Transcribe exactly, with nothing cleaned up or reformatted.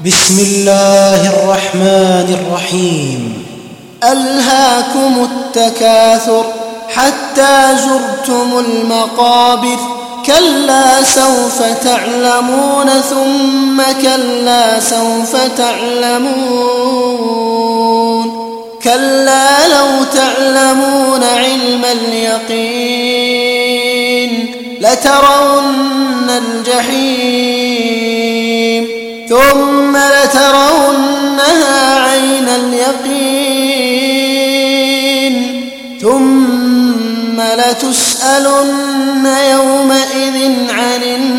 بسم الله الرحمن الرحيم. ألهاكم التكاثر حتى زرتم المقابر، كلا سوف تعلمون ثم كلا سوف تعلمون، كلا لو تعلمون علم اليقين لترون الجحيم ثم لترونها عين اليقين ثم لتسألن يومئذ عن النعيم.